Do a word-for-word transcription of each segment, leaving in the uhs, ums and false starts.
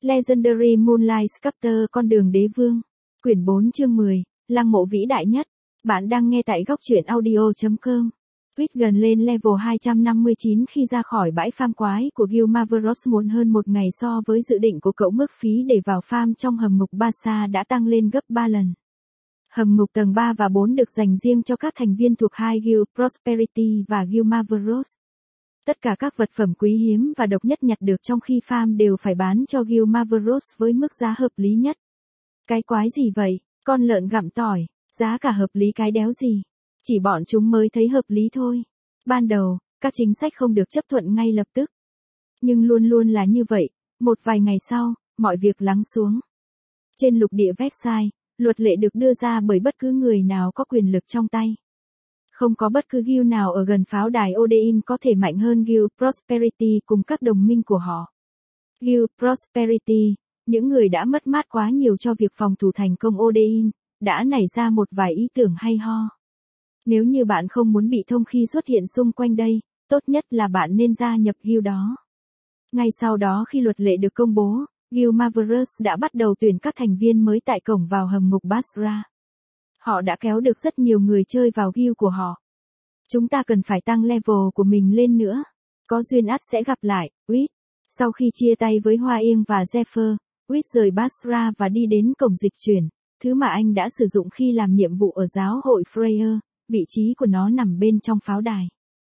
Legendary Moonlight Sculptor con đường đế vương. Quyển bốn chương mười, lăng mộ vĩ đại nhất. Bạn đang nghe tại góc truyện audio.com. Quýt gần lên level hai trăm năm mươi chín khi ra khỏi bãi farm quái của Guild Marvelous muộn hơn một ngày so với dự định của cậu. Mức phí để vào farm trong hầm ngục Barca đã tăng lên gấp ba lần. Hầm ngục tầng ba và bốn được dành riêng cho các thành viên thuộc hai Guild Prosperity và Guild Marvelous. Tất cả các vật phẩm quý hiếm và độc nhất nhặt được trong khi farm đều phải bán cho Guild Marvelous với mức giá hợp lý nhất. Cái quái gì vậy, con lợn gặm tỏi, giá cả hợp lý cái đéo gì. Chỉ bọn chúng mới thấy hợp lý thôi. Ban đầu, các chính sách không được chấp thuận ngay lập tức. Nhưng luôn luôn là như vậy, một vài ngày sau, mọi việc lắng xuống. Trên lục địa Versailles, luật lệ được đưa ra bởi bất cứ người nào có quyền lực trong tay. Không có bất cứ guild nào ở gần pháo đài Odeon có thể mạnh hơn Guild Prosperity cùng các đồng minh của họ. Guild Prosperity, những người đã mất mát quá nhiều cho việc phòng thủ thành công Odeon, đã nảy ra một vài ý tưởng hay ho. Nếu như bạn không muốn bị thông khi xuất hiện xung quanh đây, tốt nhất là bạn nên gia nhập guild đó. Ngay sau đó khi luật lệ được công bố, Guild Marvelous đã bắt đầu tuyển các thành viên mới tại cổng vào hầm ngục Basra. Họ đã kéo được rất nhiều người chơi vào guild của họ. Chúng ta cần phải tăng level của mình lên nữa. Có duyên ắt sẽ gặp lại, Quýt. Sau khi chia tay với Hoa Yên và Zephyr, Quýt rời Basra và đi đến cổng dịch chuyển, thứ mà anh đã sử dụng khi làm nhiệm vụ ở giáo hội Freya, vị trí của nó nằm bên trong pháo đài.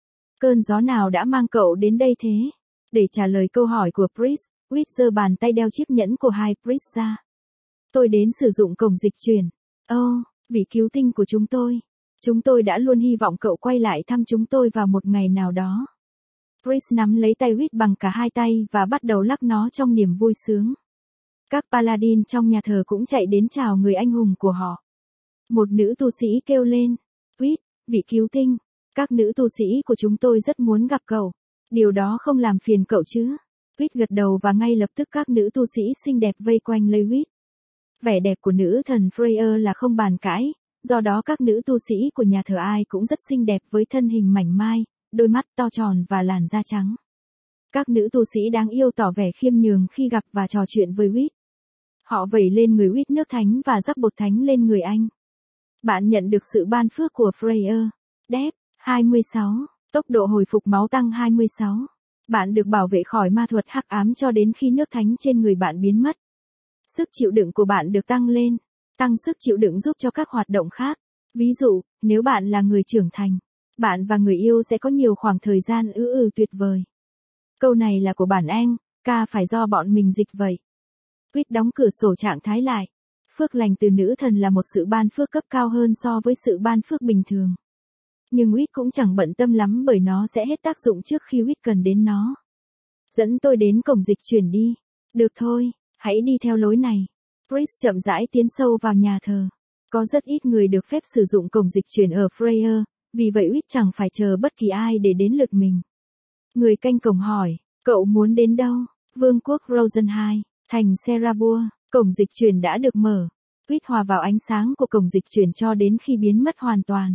Cơn gió nào đã mang cậu đến đây thế? Để trả lời câu hỏi của Priest, Quýt giơ bàn tay đeo chiếc nhẫn của hai Priest ra. Tôi đến sử dụng cổng dịch chuyển. Ô, oh, vị cứu tinh của chúng tôi. Chúng tôi đã luôn hy vọng cậu quay lại thăm chúng tôi vào một ngày nào đó. Priest nắm lấy tay Quýt bằng cả hai tay và bắt đầu lắc nó trong niềm vui sướng. Các paladin trong nhà thờ cũng chạy đến chào người anh hùng của họ. Một nữ tu sĩ kêu lên. Quýt, vị cứu tinh, các nữ tu sĩ của chúng tôi rất muốn gặp cậu. Điều đó không làm phiền cậu chứ? Quýt gật đầu và ngay lập tức các nữ tu sĩ xinh đẹp vây quanh lấy Quýt. Vẻ đẹp của nữ thần Freya là không bàn cãi, do đó các nữ tu sĩ của nhà thờ ai cũng rất xinh đẹp với thân hình mảnh mai, đôi mắt to tròn và làn da trắng. Các nữ tu sĩ đáng yêu tỏ vẻ khiêm nhường khi gặp và trò chuyện với Quýt. Họ vẩy lên người Quýt nước thánh và rắc bột thánh lên người anh. Bạn nhận được sự ban phước của Freya. Đép, hai mươi sáu. Tốc độ hồi phục máu tăng hai mươi sáu. Bạn được bảo vệ khỏi ma thuật hắc ám cho đến khi nước thánh trên người bạn biến mất. Sức chịu đựng của bạn được tăng lên. Tăng sức chịu đựng giúp cho các hoạt động khác. Ví dụ, nếu bạn là người trưởng thành, bạn và người yêu sẽ có nhiều khoảng thời gian ư ư tuyệt vời. Câu này là của bản Anh, ca phải do bọn mình dịch vậy. Quýt đóng cửa sổ trạng thái lại. Phước lành từ nữ thần là một sự ban phước cấp cao hơn so với sự ban phước bình thường. Nhưng Quýt cũng chẳng bận tâm lắm bởi nó sẽ hết tác dụng trước khi Quýt cần đến nó. Dẫn tôi đến cổng dịch chuyển đi. Được thôi, hãy đi theo lối này. Priest chậm rãi tiến sâu vào nhà thờ. Có rất ít người được phép sử dụng cổng dịch chuyển ở Freya, vì vậy Quýt chẳng phải chờ bất kỳ ai để đến lượt mình. Người canh cổng hỏi, cậu muốn đến đâu? Vương quốc Rosenheim, thành Serabua. Cổng dịch chuyển đã được mở. Quýt hòa vào ánh sáng của cổng dịch chuyển cho đến khi biến mất hoàn toàn.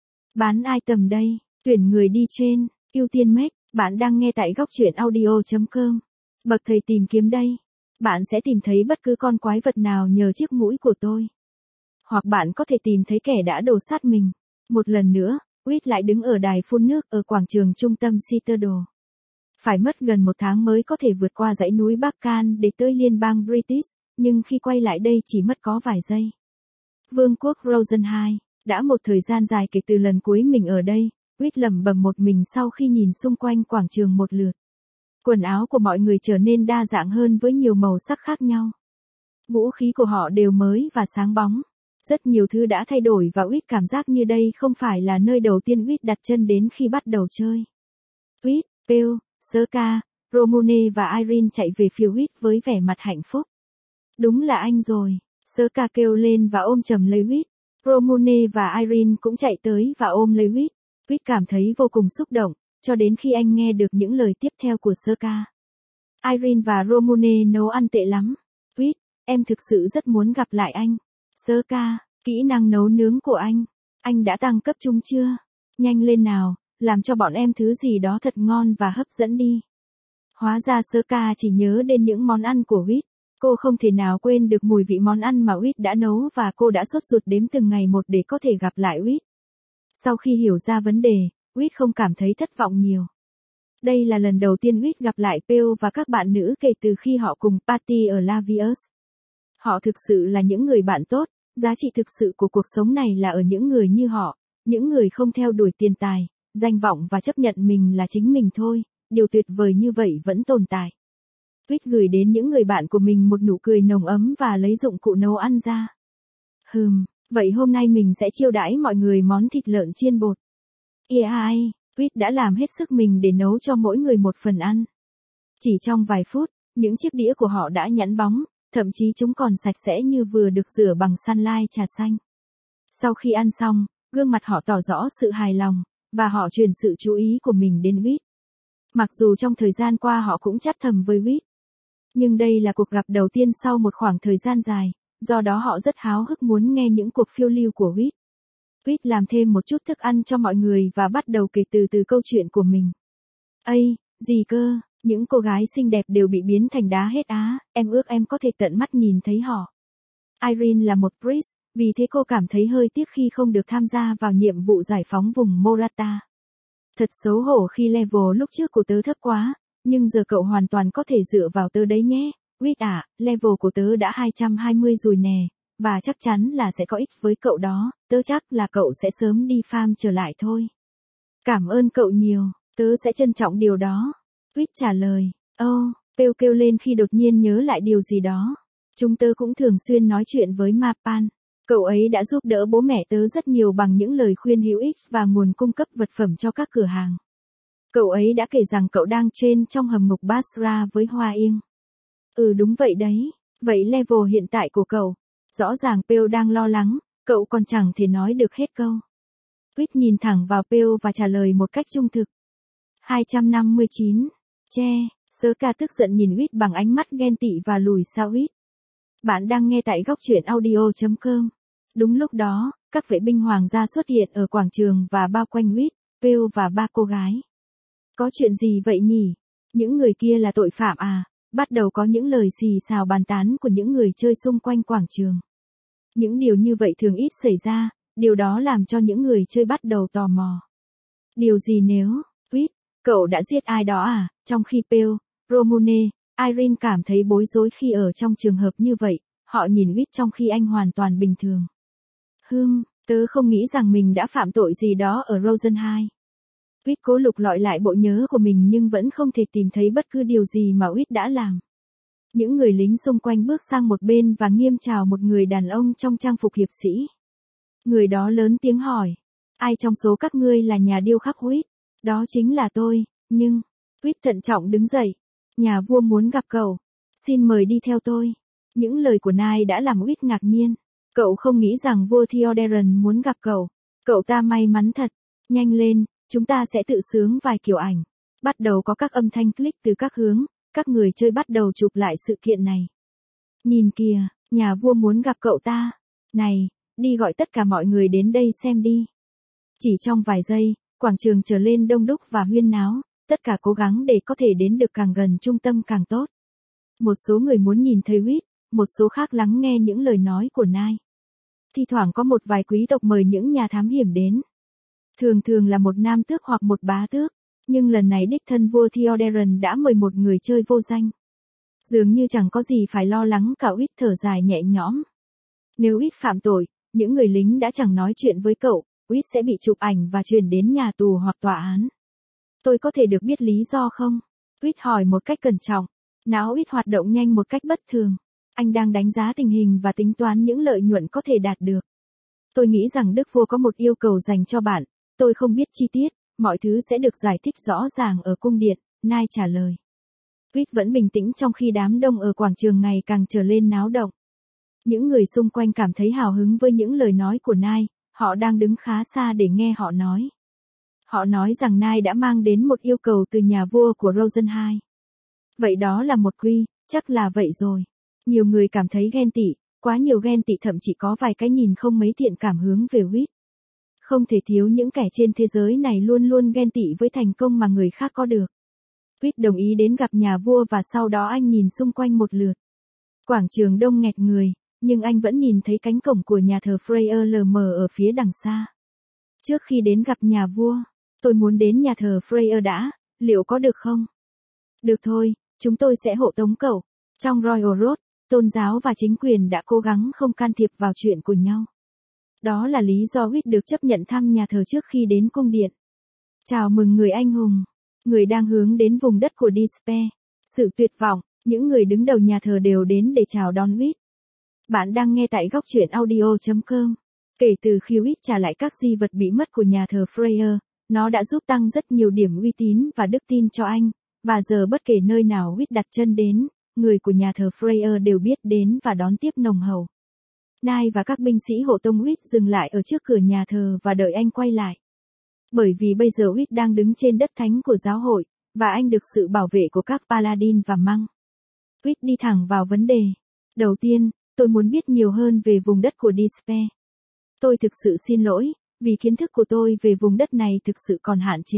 Bán item đây, tuyển người đi trên, ưu tiên make, bạn đang nghe tại góc truyện audio.com. Bậc thầy tìm kiếm đây. Bạn sẽ tìm thấy bất cứ con quái vật nào nhờ chiếc mũi của tôi. Hoặc bạn có thể tìm thấy kẻ đã đổ sát mình. Một lần nữa, Quýt lại đứng ở đài phun nước ở quảng trường trung tâm Citadel. Phải mất gần một tháng mới có thể vượt qua dãy núi Barcan để tới liên bang British. Nhưng khi quay lại đây chỉ mất có vài giây. Vương quốc Rosenheim, đã một thời gian dài kể từ lần cuối mình ở đây, Quýt lẩm bẩm một mình sau khi nhìn xung quanh quảng trường một lượt. Quần áo của mọi người trở nên đa dạng hơn với nhiều màu sắc khác nhau. Vũ khí của họ đều mới và sáng bóng. Rất nhiều thứ đã thay đổi và Quýt cảm giác như đây không phải là nơi đầu tiên Quýt đặt chân đến khi bắt đầu chơi. Quýt, Pale, Serka, Romune và Irene chạy về phía Quýt với vẻ mặt hạnh phúc. Đúng là anh rồi, Serka kêu lên và ôm chầm lấy Quýt. Romune và Irene cũng chạy tới và ôm lấy Quýt. Quýt cảm thấy vô cùng xúc động, cho đến khi anh nghe được những lời tiếp theo của Serka. Irene và Romune nấu ăn tệ lắm. Quýt, em thực sự rất muốn gặp lại anh. Serka, kỹ năng nấu nướng của anh. Anh đã tăng cấp chúng chưa? Nhanh lên nào, làm cho bọn em thứ gì đó thật ngon và hấp dẫn đi. Hóa ra Serka chỉ nhớ đến những món ăn của Quýt. Cô không thể nào quên được mùi vị món ăn mà Uyết đã nấu và cô đã sốt ruột đếm từng ngày một để có thể gặp lại Uyết. Sau khi hiểu ra vấn đề, Uyết không cảm thấy thất vọng nhiều. Đây là lần đầu tiên Uyết gặp lại Pearl và các bạn nữ kể từ khi họ cùng party ở Lavius. Họ thực sự là những người bạn tốt, giá trị thực sự của cuộc sống này là ở những người như họ, những người không theo đuổi tiền tài, danh vọng và chấp nhận mình là chính mình thôi, điều tuyệt vời như vậy vẫn tồn tại. Uyết gửi đến những người bạn của mình một nụ cười nồng ấm và lấy dụng cụ nấu ăn ra. Hừm, vậy hôm nay mình sẽ chiêu đãi mọi người món thịt lợn chiên bột. Yeah, Uyết đã làm hết sức mình để nấu cho mỗi người một phần ăn. Chỉ trong vài phút, những chiếc đĩa của họ đã nhẵn bóng, thậm chí chúng còn sạch sẽ như vừa được rửa bằng sunlight trà xanh. Sau khi ăn xong, gương mặt họ tỏ rõ sự hài lòng, và họ truyền sự chú ý của mình đến Uyết. Mặc dù trong thời gian qua họ cũng chat thầm với Uyết. Nhưng đây là cuộc gặp đầu tiên sau một khoảng thời gian dài, do đó họ rất háo hức muốn nghe những cuộc phiêu lưu của Uyết. Uyết làm thêm một chút thức ăn cho mọi người và bắt đầu kể từ từ câu chuyện của mình. Ây, gì cơ, những cô gái xinh đẹp đều bị biến thành đá hết á, em ước em có thể tận mắt nhìn thấy họ. Irene là một priest, vì thế cô cảm thấy hơi tiếc khi không được tham gia vào nhiệm vụ giải phóng vùng Morata. Thật xấu hổ khi level lúc trước của tớ thấp quá, nhưng giờ cậu hoàn toàn có thể dựa vào tớ đấy nhé. Uyết à, level của tớ đã hai trăm hai mươi rồi nè, và chắc chắn là sẽ có ích với cậu đó, tớ chắc là cậu sẽ sớm đi farm trở lại thôi. Cảm ơn cậu nhiều, tớ sẽ trân trọng điều đó. Uyết trả lời, ô, oh, Pearl kêu lên khi đột nhiên nhớ lại điều gì đó. Chúng tớ cũng thường xuyên nói chuyện với Mapan. Cậu ấy đã giúp đỡ bố mẹ tớ rất nhiều bằng những lời khuyên hữu ích và nguồn cung cấp vật phẩm cho các cửa hàng. Cậu ấy đã kể rằng cậu đang train trong hầm ngục Basra với Hoa Yên. Ừ đúng vậy đấy, vậy level hiện tại của cậu, rõ ràng Pearl đang lo lắng, cậu còn chẳng thể nói được hết câu. Uyết nhìn thẳng vào Pearl và trả lời một cách trung thực. hai trăm năm mươi chín, che, Sớ Ca tức giận nhìn Uyết bằng ánh mắt ghen tị và lùi xa Uyết. Bạn đang nghe tại góc truyện audio chấm com. Đúng lúc đó, các vệ binh hoàng gia xuất hiện ở quảng trường và bao quanh Uyết, Pearl và ba cô gái. Có chuyện gì vậy nhỉ? Những người kia là tội phạm à? Bắt đầu có những lời xì xào bàn tán của những người chơi xung quanh quảng trường. Những điều như vậy thường ít xảy ra, điều đó làm cho những người chơi bắt đầu tò mò. Điều gì nếu, Uyết, cậu đã giết ai đó à? Trong khi Pearl, Romune, Irene cảm thấy bối rối khi ở trong trường hợp như vậy, họ nhìn Uyết trong khi anh hoàn toàn bình thường. Hừm, tớ không nghĩ rằng mình đã phạm tội gì đó ở Rosen hai. Uyết cố lục lọi lại bộ nhớ của mình nhưng vẫn không thể tìm thấy bất cứ điều gì mà Uyết đã làm. Những người lính xung quanh bước sang một bên và nghiêm chào một người đàn ông trong trang phục hiệp sĩ. Người đó lớn tiếng hỏi, ai trong số các ngươi là nhà điêu khắc Uyết? Đó chính là tôi, nhưng, Uyết thận trọng đứng dậy. Nhà vua muốn gặp cậu. Xin mời đi theo tôi. Những lời của Nai đã làm Uyết ngạc nhiên. Cậu không nghĩ rằng vua Theoderin muốn gặp cậu. Cậu ta may mắn thật. Nhanh lên, chúng ta sẽ tự sướng vài kiểu ảnh. Bắt đầu có các âm thanh click từ các hướng, các người chơi bắt đầu chụp lại sự kiện này. Nhìn kìa, nhà vua muốn gặp cậu ta. Này, đi gọi tất cả mọi người đến đây xem đi. Chỉ trong vài giây, quảng trường trở lên đông đúc và huyên náo. Tất cả cố gắng để có thể đến được càng gần trung tâm càng tốt. Một số người muốn nhìn thấy Uyết, một số khác lắng nghe những lời nói của Nai. Thi thoảng có một vài quý tộc mời những nhà thám hiểm đến. Thường thường là một nam tước hoặc một bá tước, nhưng lần này đích thân vua Theoderin đã mời một người chơi vô danh. Dường như chẳng có gì phải lo lắng cả. Uyết thở dài nhẹ nhõm. Nếu Uyết phạm tội, những người lính đã chẳng nói chuyện với cậu, Uyết sẽ bị chụp ảnh và chuyển đến nhà tù hoặc tòa án. Tôi có thể được biết lý do không? Uyết hỏi một cách cẩn trọng. Não Uyết hoạt động nhanh một cách bất thường. Anh đang đánh giá tình hình và tính toán những lợi nhuận có thể đạt được. Tôi nghĩ rằng Đức Vua có một yêu cầu dành cho bạn. Tôi không biết chi tiết, mọi thứ sẽ được giải thích rõ ràng ở cung điện, Nai trả lời. Uyết vẫn bình tĩnh trong khi đám đông ở quảng trường ngày càng trở lên náo động. Những người xung quanh cảm thấy hào hứng với những lời nói của Nai, họ đang đứng khá xa để nghe họ nói. Họ nói rằng Nai đã mang đến một yêu cầu từ nhà vua của Rosen hai. Vậy đó là một quy, chắc là vậy rồi. Nhiều người cảm thấy ghen tị, quá nhiều ghen tị, thậm chỉ có vài cái nhìn không mấy thiện cảm hướng về Uyết. Không thể thiếu những kẻ trên thế giới này luôn luôn ghen tị với thành công mà người khác có được. Uyết đồng ý đến gặp nhà vua và sau đó anh nhìn xung quanh một lượt. Quảng trường đông nghẹt người, nhưng anh vẫn nhìn thấy cánh cổng của nhà thờ Freya lờ mờ ở phía đằng xa. Trước khi đến gặp nhà vua, tôi muốn đến nhà thờ Freya đã, liệu có được không? Được thôi, chúng tôi sẽ hộ tống cậu. Trong Royal Road, tôn giáo và chính quyền đã cố gắng không can thiệp vào chuyện của nhau. Đó là lý do Whit được chấp nhận thăm nhà thờ trước khi đến cung điện. Chào mừng người anh hùng, người đang hướng đến vùng đất của Despair, sự tuyệt vọng, những người đứng đầu nhà thờ đều đến để chào đón Whit. Bạn đang nghe tại góc truyện audio chấm com. Kể từ khi Whit trả lại các di vật bị mất của nhà thờ Freya, nó đã giúp tăng rất nhiều điểm uy tín và đức tin cho anh, và giờ bất kể nơi nào Whit đặt chân đến, người của nhà thờ Freya đều biết đến và đón tiếp nồng hậu. Nai và các binh sĩ hộ tống Whit dừng lại ở trước cửa nhà thờ và đợi anh quay lại. Bởi vì bây giờ Whit đang đứng trên đất thánh của giáo hội, và anh được sự bảo vệ của các paladin và măng. Whit đi thẳng vào vấn đề. Đầu tiên, tôi muốn biết nhiều hơn về vùng đất của Despair. Tôi thực sự xin lỗi, vì kiến thức của tôi về vùng đất này thực sự còn hạn chế.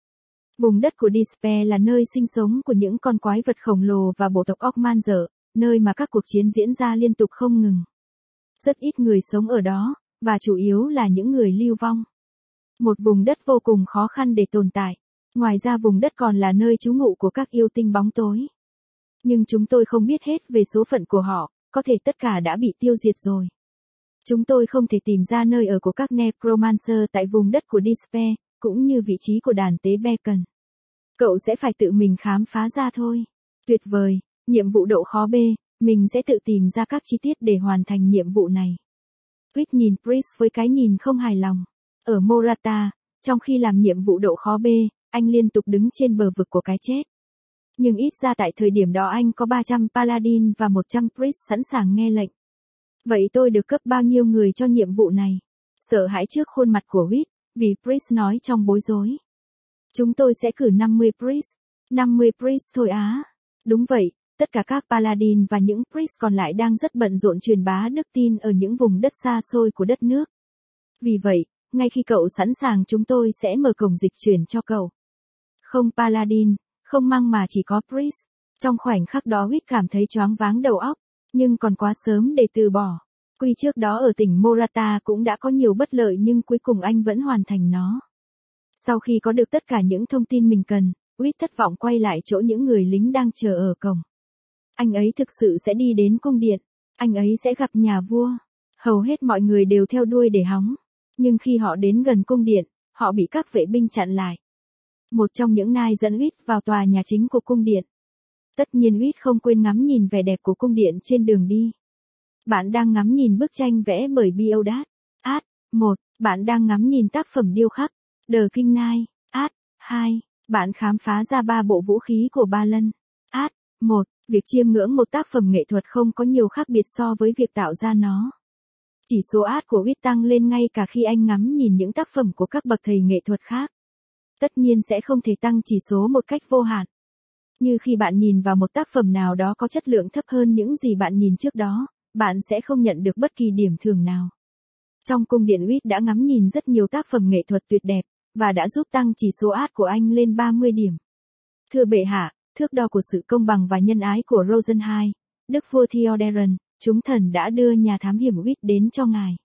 Vùng đất của Despair là nơi sinh sống của những con quái vật khổng lồ và bộ tộc Ogmanzer, nơi mà các cuộc chiến diễn ra liên tục không ngừng. Rất ít người sống ở đó, và chủ yếu là những người lưu vong. Một vùng đất vô cùng khó khăn để tồn tại. Ngoài ra vùng đất còn là nơi trú ngụ của các yêu tinh bóng tối. Nhưng chúng tôi không biết hết về số phận của họ, có thể tất cả đã bị tiêu diệt rồi. Chúng tôi không thể tìm ra nơi ở của các Necromancer tại vùng đất của Despair, cũng như vị trí của đàn tế Beacon. Cậu sẽ phải tự mình khám phá ra thôi. Tuyệt vời, nhiệm vụ độ khó B, mình sẽ tự tìm ra các chi tiết để hoàn thành nhiệm vụ này. Whit nhìn Priest với cái nhìn không hài lòng. Ở Morata, trong khi làm nhiệm vụ độ khó B, anh liên tục đứng trên bờ vực của cái chết. Nhưng ít ra tại thời điểm đó anh có ba trăm paladin và một trăm priest sẵn sàng nghe lệnh. Vậy tôi được cấp bao nhiêu người cho nhiệm vụ này? Sợ hãi trước khuôn mặt của Whit, vì priest nói trong bối rối. Chúng tôi sẽ cử năm mươi priest. năm mươi priest thôi á. Đúng vậy, tất cả các paladin và những priest còn lại đang rất bận rộn truyền bá đức tin ở những vùng đất xa xôi của đất nước. Vì vậy, ngay khi cậu sẵn sàng chúng tôi sẽ mở cổng dịch chuyển cho cậu. Không paladin, không măng mà chỉ có priest. Trong khoảnh khắc đó Whit cảm thấy choáng váng đầu óc, nhưng còn quá sớm để từ bỏ. Quy trước đó ở tỉnh Morata cũng đã có nhiều bất lợi nhưng cuối cùng anh vẫn hoàn thành nó. Sau khi có được tất cả những thông tin mình cần, Whit thất vọng quay lại chỗ những người lính đang chờ ở cổng. Anh ấy thực sự sẽ đi đến cung điện. Anh ấy sẽ gặp nhà vua. Hầu hết mọi người đều theo đuôi để hóng. Nhưng khi họ đến gần cung điện, họ bị các vệ binh chặn lại. Một trong những nai dẫn Whit vào tòa nhà chính của cung điện. Tất nhiên Whit không quên ngắm nhìn vẻ đẹp của cung điện trên đường đi. Bạn đang ngắm nhìn bức tranh vẽ bởi Biodat. Ad. một. Bạn đang ngắm nhìn tác phẩm điêu khắc. The King Knight. Ad. hai. Bạn khám phá ra ba bộ vũ khí của Ba Lân. Ad. một. Việc chiêm ngưỡng một tác phẩm nghệ thuật không có nhiều khác biệt so với việc tạo ra nó. Chỉ số Ad của Whit tăng lên ngay cả khi anh ngắm nhìn những tác phẩm của các bậc thầy nghệ thuật khác. Tất nhiên sẽ không thể tăng chỉ số một cách vô hạn. Như khi bạn nhìn vào một tác phẩm nào đó có chất lượng thấp hơn những gì bạn nhìn trước đó, bạn sẽ không nhận được bất kỳ điểm thưởng nào. Trong cung điện Whit đã ngắm nhìn rất nhiều tác phẩm nghệ thuật tuyệt đẹp, và đã giúp tăng chỉ số Ad của anh lên ba mươi điểm. Thưa bệ hạ, thước đo của sự công bằng và nhân ái của Rosenheim, Đức vua Theoderin, chúng thần đã đưa nhà thám hiểm Whit đến cho ngài.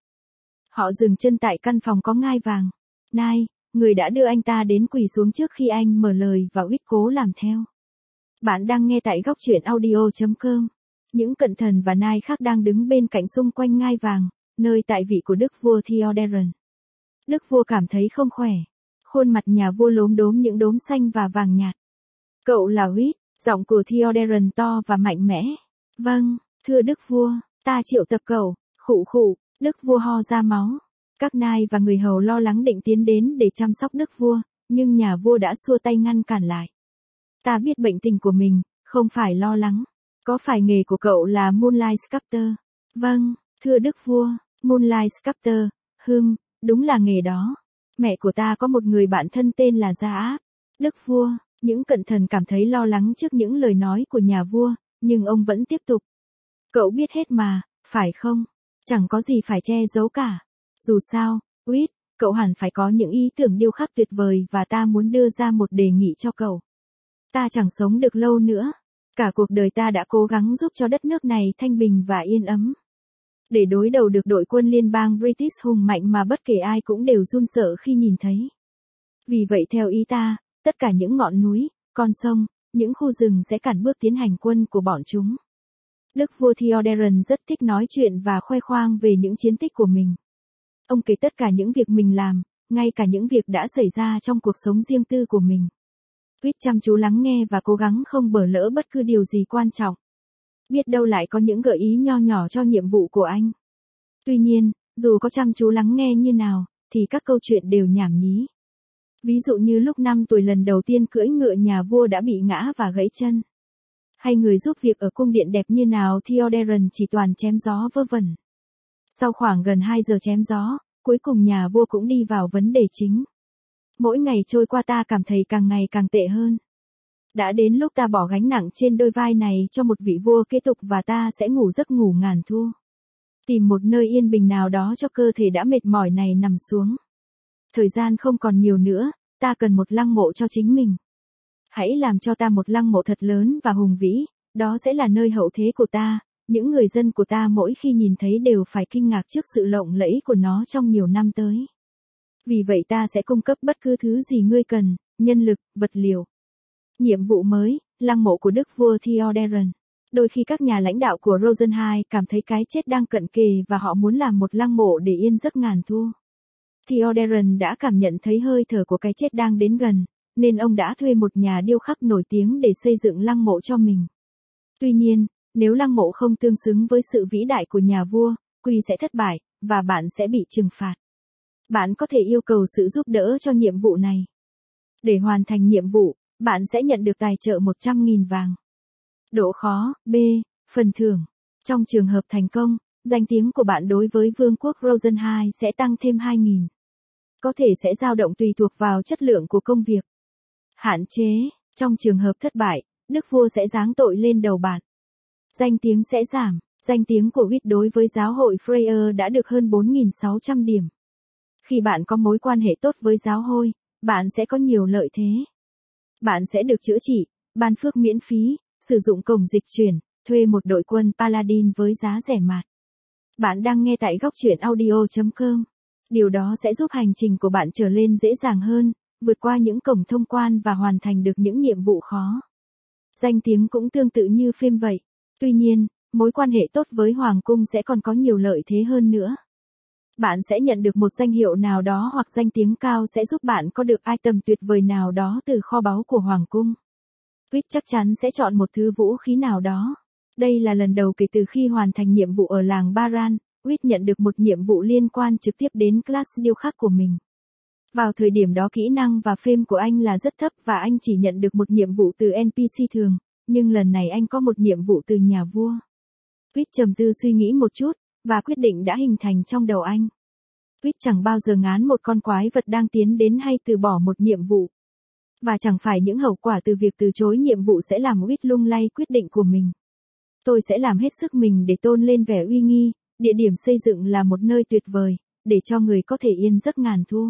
Họ dừng chân tại căn phòng có ngai vàng. Nai, người đã đưa anh ta đến quỳ xuống trước khi anh mở lời và Whit cố làm theo. Bạn đang nghe tại góc truyện audio chấm com. Những cận thần và nai khác đang đứng bên cạnh xung quanh ngai vàng, nơi tại vị của đức vua Theoderin. Đức vua cảm thấy không khỏe. Khuôn mặt nhà vua lốm đốm những đốm xanh và vàng nhạt. Cậu là Whit, giọng của Theoderin to và mạnh mẽ. Vâng, thưa đức vua, ta triệu tập cậu. Khụ khụ, đức vua ho ra máu. Các nai và người hầu lo lắng định tiến đến để chăm sóc đức vua, nhưng nhà vua đã xua tay ngăn cản lại. Ta biết bệnh tình của mình, không phải lo lắng. Có phải nghề của cậu là Moonlight Sculptor? Vâng, thưa đức vua, Moonlight Sculptor, hừm, đúng là nghề đó. Mẹ của ta có một người bạn thân tên là Gia Áp. Đức vua, những cận thần cảm thấy lo lắng trước những lời nói của nhà vua, nhưng ông vẫn tiếp tục. Cậu biết hết mà, phải không? Chẳng có gì phải che giấu cả. Dù sao, Whit, cậu hẳn phải có những ý tưởng điêu khắc tuyệt vời và ta muốn đưa ra một đề nghị cho cậu. Ta chẳng sống được lâu nữa. Cả cuộc đời ta đã cố gắng giúp cho đất nước này thanh bình và yên ấm. Để đối đầu được đội quân liên bang British hùng mạnh mà bất kể ai cũng đều run sợ khi nhìn thấy. Vì vậy theo ý ta, tất cả những ngọn núi, con sông, những khu rừng sẽ cản bước tiến hành quân của bọn chúng. Đức vua Theoderin rất thích nói chuyện và khoe khoang về những chiến tích của mình. Ông kể tất cả những việc mình làm, ngay cả những việc đã xảy ra trong cuộc sống riêng tư của mình. Quýt chăm chú lắng nghe và cố gắng không bỏ lỡ bất cứ điều gì quan trọng. Biết đâu lại có những gợi ý nho nhỏ cho nhiệm vụ của anh. Tuy nhiên, dù có chăm chú lắng nghe như nào, thì các câu chuyện đều nhảm nhí. Ví dụ như lúc năm tuổi lần đầu tiên cưỡi ngựa nhà vua đã bị ngã và gãy chân. Hay người giúp việc ở cung điện đẹp như nào Theoderin chỉ toàn chém gió vớ vẩn. Sau khoảng gần hai giờ chém gió, cuối cùng nhà vua cũng đi vào vấn đề chính. Mỗi ngày trôi qua ta cảm thấy càng ngày càng tệ hơn. Đã đến lúc ta bỏ gánh nặng trên đôi vai này cho một vị vua kế tục và ta sẽ ngủ giấc ngủ ngàn thu. Tìm một nơi yên bình nào đó cho cơ thể đã mệt mỏi này nằm xuống. Thời gian không còn nhiều nữa, ta cần một lăng mộ cho chính mình. Hãy làm cho ta một lăng mộ thật lớn và hùng vĩ, đó sẽ là nơi hậu thế của ta, những người dân của ta mỗi khi nhìn thấy đều phải kinh ngạc trước sự lộng lẫy của nó trong nhiều năm tới. Vì vậy ta sẽ cung cấp bất cứ thứ gì ngươi cần, nhân lực, vật liệu. Nhiệm vụ mới, lăng mộ của đức vua Theoderin. Đôi khi các nhà lãnh đạo của Rosenheim cảm thấy cái chết đang cận kề và họ muốn làm một lăng mộ để yên giấc ngàn thu. Theoderin đã cảm nhận thấy hơi thở của cái chết đang đến gần, nên ông đã thuê một nhà điêu khắc nổi tiếng để xây dựng lăng mộ cho mình. Tuy nhiên, nếu lăng mộ không tương xứng với sự vĩ đại của nhà vua, quy sẽ thất bại, và bạn sẽ bị trừng phạt. Bạn có thể yêu cầu sự giúp đỡ cho nhiệm vụ này. Để hoàn thành nhiệm vụ, bạn sẽ nhận được tài trợ một trăm nghìn vàng. Độ khó, B. Phần thưởng. Trong trường hợp thành công, danh tiếng của bạn đối với Vương quốc Rosenheim sẽ tăng thêm hai nghìn. Có thể sẽ dao động tùy thuộc vào chất lượng của công việc. Hạn chế. Trong trường hợp thất bại, đức vua sẽ giáng tội lên đầu bạn. Danh tiếng sẽ giảm. Danh tiếng của Witt đối với giáo hội Freya đã được hơn bốn nghìn sáu trăm điểm. Khi bạn có mối quan hệ tốt với giáo hội, bạn sẽ có nhiều lợi thế. Bạn sẽ được chữa trị, ban phước miễn phí, sử dụng cổng dịch chuyển, thuê một đội quân Paladin với giá rẻ mạt. Bạn đang nghe tại góc truyện audio chấm com. Điều đó sẽ giúp hành trình của bạn trở nên dễ dàng hơn, vượt qua những cổng thông quan và hoàn thành được những nhiệm vụ khó. Danh tiếng cũng tương tự như phim vậy. Tuy nhiên, mối quan hệ tốt với Hoàng cung sẽ còn có nhiều lợi thế hơn nữa. Bạn sẽ nhận được một danh hiệu nào đó hoặc danh tiếng cao sẽ giúp bạn có được item tuyệt vời nào đó từ kho báu của Hoàng cung. Witt chắc chắn sẽ chọn một thứ vũ khí nào đó. Đây là lần đầu kể từ khi hoàn thành nhiệm vụ ở làng Baran, Witt nhận được một nhiệm vụ liên quan trực tiếp đến class điêu khắc của mình. Vào thời điểm đó kỹ năng và phêm của anh là rất thấp và anh chỉ nhận được một nhiệm vụ từ en pê xê thường, nhưng lần này anh có một nhiệm vụ từ nhà vua. Witt trầm tư suy nghĩ một chút, và quyết định đã hình thành trong đầu anh. Witt chẳng bao giờ ngán một con quái vật đang tiến đến hay từ bỏ một nhiệm vụ. Và chẳng phải những hậu quả từ việc từ chối nhiệm vụ sẽ làm Witt lung lay quyết định của mình. Tôi sẽ làm hết sức mình để tôn lên vẻ uy nghi, địa điểm xây dựng là một nơi tuyệt vời, để cho người có thể yên giấc ngàn thu.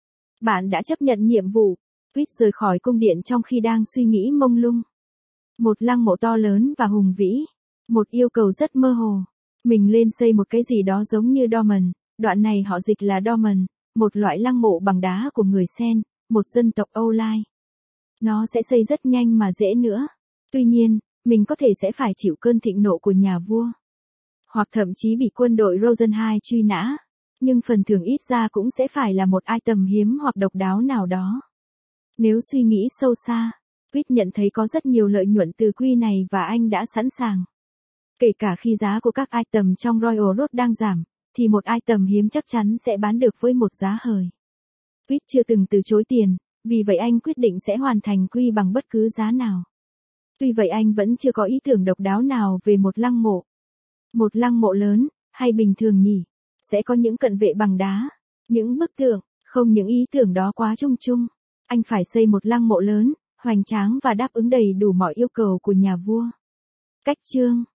Bạn đã chấp nhận nhiệm vụ. Witt rời khỏi cung điện trong khi đang suy nghĩ mông lung. Một lăng mộ to lớn và hùng vĩ. Một yêu cầu rất mơ hồ. Mình lên xây một cái gì đó giống như Dorman, đoạn này họ dịch là Dorman, một loại lăng mộ bằng đá của người Sen, một dân tộc Âu Lai. Nó sẽ xây rất nhanh mà dễ nữa. Tuy nhiên, mình có thể sẽ phải chịu cơn thịnh nộ của nhà vua. Hoặc thậm chí bị quân đội Rosenheim truy nã. Nhưng phần thưởng ít ra cũng sẽ phải là một item hiếm hoặc độc đáo nào đó. Nếu suy nghĩ sâu xa, Witt nhận thấy có rất nhiều lợi nhuận từ quy này và anh đã sẵn sàng. Kể cả khi giá của các item trong Royal Road đang giảm, thì một item hiếm chắc chắn sẽ bán được với một giá hời. Witt chưa từng từ chối tiền, vì vậy anh quyết định sẽ hoàn thành quy bằng bất cứ giá nào. Tuy vậy anh vẫn chưa có ý tưởng độc đáo nào về một lăng mộ. Một lăng mộ lớn, hay bình thường nhỉ? Sẽ có những cận vệ bằng đá, những bức tượng, không những ý tưởng đó quá chung chung. Anh phải xây một lăng mộ lớn, hoành tráng và đáp ứng đầy đủ mọi yêu cầu của nhà vua. Cách chương